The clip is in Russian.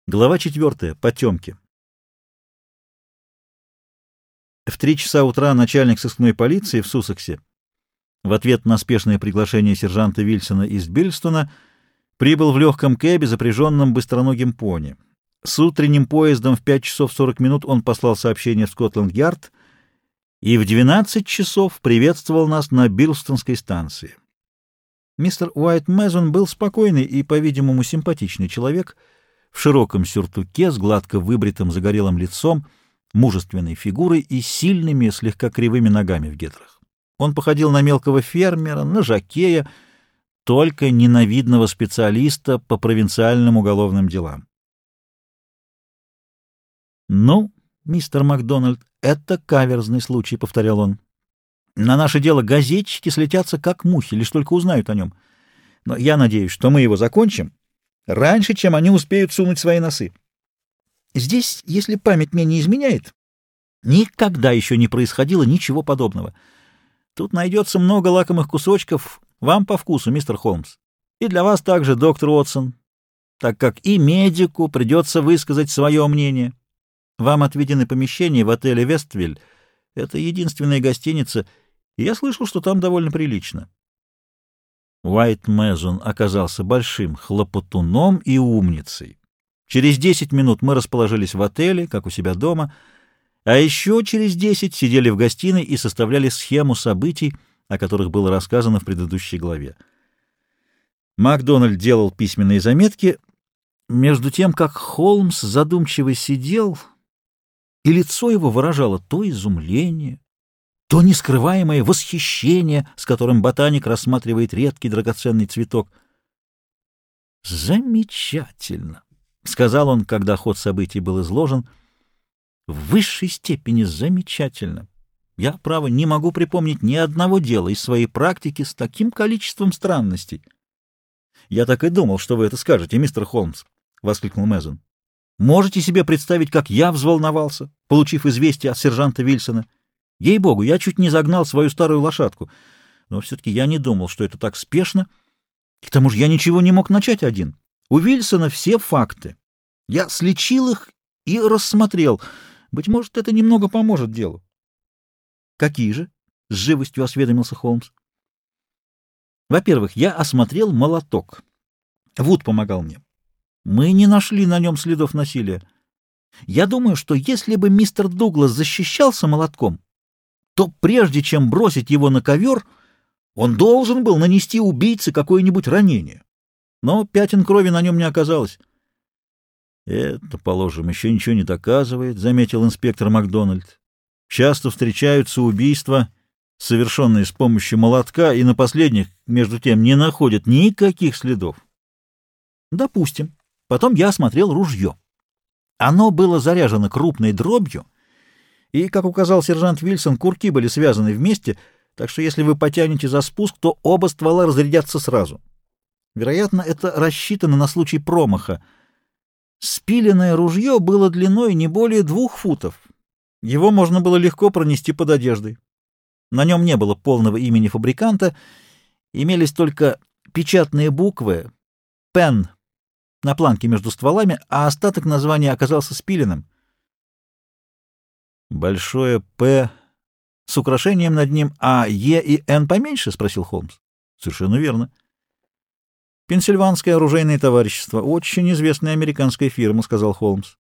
Глава 4. Потемки. В 3 часа утра начальник сыскной полиции в Суссексе в ответ на спешное приглашение сержанта Вильсона из Биллстона прибыл в легком кэбе, запряженном быстроногим пони. С утренним поездом в 5 часов 40 минут он послал сообщение в Скотланд-Ярд и в 12 часов приветствовал нас на Биллстонской станции. Мистер Уайт Мезон был спокойный и, по-видимому, симпатичный человек в широком сюртуке с гладко выбритым загорелым лицом, мужественной фигурой и сильными, слегка кривыми ногами в гетрах. Он походил на мелкого фермера, на жокея, только ненавидного специалиста по провинциальным уголовным делам. «Ну, мистер Макдональд, это каверзный случай», — повторял он. «На наше дело газетчики слетятся как мухи, лишь только узнают о нем. Но я надеюсь, что мы его закончим раньше, чем они успеют сунуть свои носы. Здесь, если память мне не изменяет, никогда еще не происходило ничего подобного. Тут найдется много лакомых кусочков вам по вкусу, мистер Холмс. И для вас также, доктор Уотсон, так как и медику придется высказать свое мнение. Вам отведены помещения в отеле «Вествиль». Это единственная гостиница, и я слышал, что там довольно прилично». Уайт Мезон оказался большим хлопотуном и умницей. Через 10 минут мы расположились в отеле, как у себя дома, а еще через 10 сидели в гостиной и составляли схему событий, о которых было рассказано в предыдущей главе. Макдональд делал письменные заметки, между тем, как Холмс задумчиво сидел, и лицо его выражало то изумление, то нескрываемое восхищение, с которым ботаник рассматривает редкий драгоценный цветок. «Замечательно!» — сказал он, когда ход событий был изложен. «В высшей степени замечательно. Я, право, не могу припомнить ни одного дела из своей практики с таким количеством странностей». «Я так и думал, что вы это скажете, мистер Холмс», — воскликнул Мезон. «Можете себе представить, как я взволновался, получив известие от сержанта Вильсона? Ей-богу, я чуть не загнал свою старую лошадку, но все-таки я не думал, что это так спешно. К тому же я ничего не мог начать один. У Вильсона все факты. Я сличил их и рассмотрел. Быть может, это немного поможет делу». «Какие же?» — с живостью осведомился Холмс. «Во-первых, я осмотрел молоток. Вуд помогал мне. Мы не нашли на нем следов насилия. Я думаю, что если бы мистер Дуглас защищался молотком, то прежде чем бросить его на ковер, он должен был нанести убийце какое-нибудь ранение. Но пятен крови на нем не оказалось». «Это, положим, еще ничего не доказывает», — заметил инспектор Макдональд. «Часто встречаются убийства, совершенные с помощью молотка, и на последних, между тем, не находят никаких следов». «Допустим. Потом я осмотрел ружье. Оно было заряжено крупной дробью, и, как указал сержант Вильсон, курки были связаны вместе, так что если вы потянете за спуск, то оба ствола разрядятся сразу. Вероятно, это рассчитано на случай промаха. Спиленное ружье было длиной не более 2 футов. Его можно было легко пронести под одеждой. На нем не было полного имени фабриканта, имелись только печатные буквы «Пен» на планке между стволами, а остаток названия оказался спиленным. «Большое «П» с украшением над ним, а «Е» и «Н» поменьше?» — спросил Холмс. «Совершенно верно». «Пенсильванское оружейное товарищество, очень известная американская фирма», — сказал Холмс.